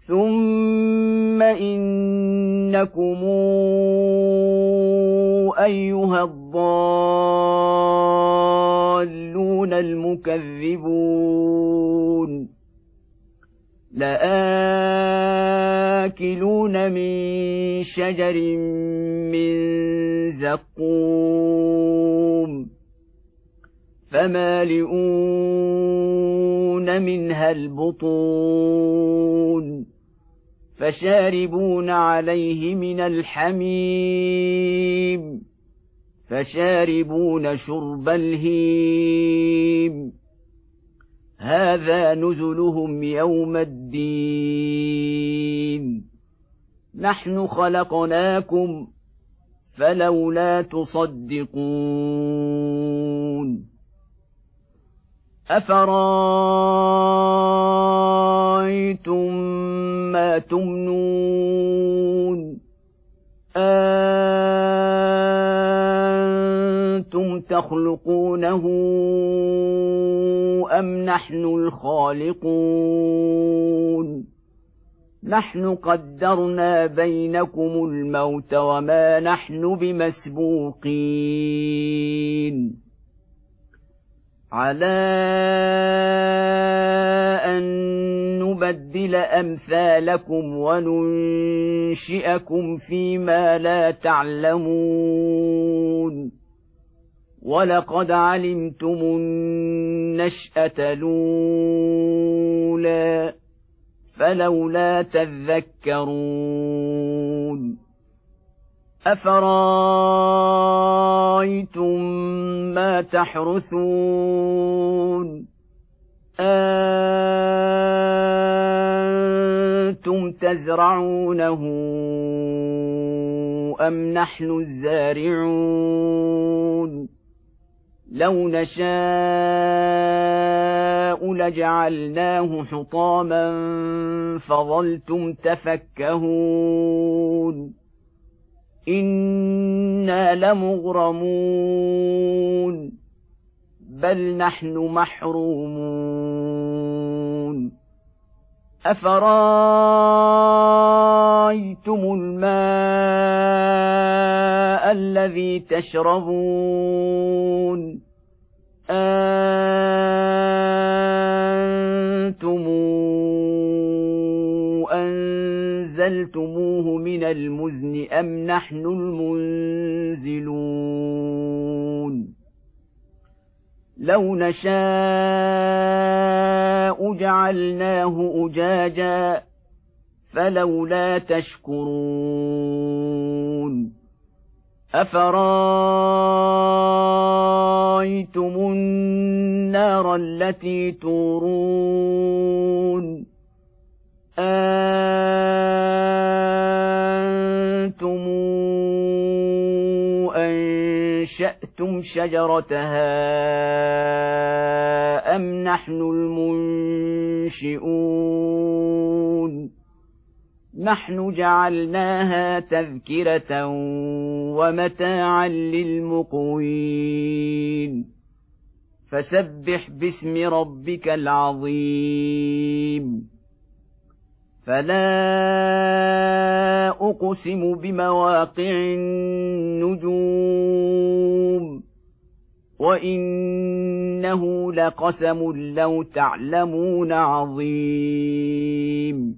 ثم إنكم أيها الضالون المكذبون لآكلون من شجر من زقوم فمالئون منها البطون فشاربون عليه من الحميم فشاربون شرب الهيم هذا نزلهم يوم الدين نحن خلقناكم فلولا تصدقون أفرأيتم ما تمنون أنتم تخلقونه أم نحن الخالقون نحن قدرنا بينكم الموت وما نحن بمسبوقين على أن نبدل أمثالكم وننشئكم فيما لا تعلمون ولقد علمتم النشأة الأولى فلولا تذكرون أفرأيتم ما تحرثون أنتم تزرعونه أم نحن الزارعون لو نشاء لجعلناه حطاما فظلتم تفكهون إنا لمغرمون بل نحن محرومون أفرأيتم الماء الذي تشربون أنتم أنزلتموه من المزن أم نحن المنزلون لو نشاء جعلناه أجاجا فلولا تشكرون أفرأيتم النار التي تورون أنتم أنشأتم شجرتها أم نحن المنشئون نحن جعلناها تذكرة ومتاعا للمقوين فسبح باسم ربك العظيم فلا أقسم بمواقع النجوم وإنه لقسم لو تعلمون عظيم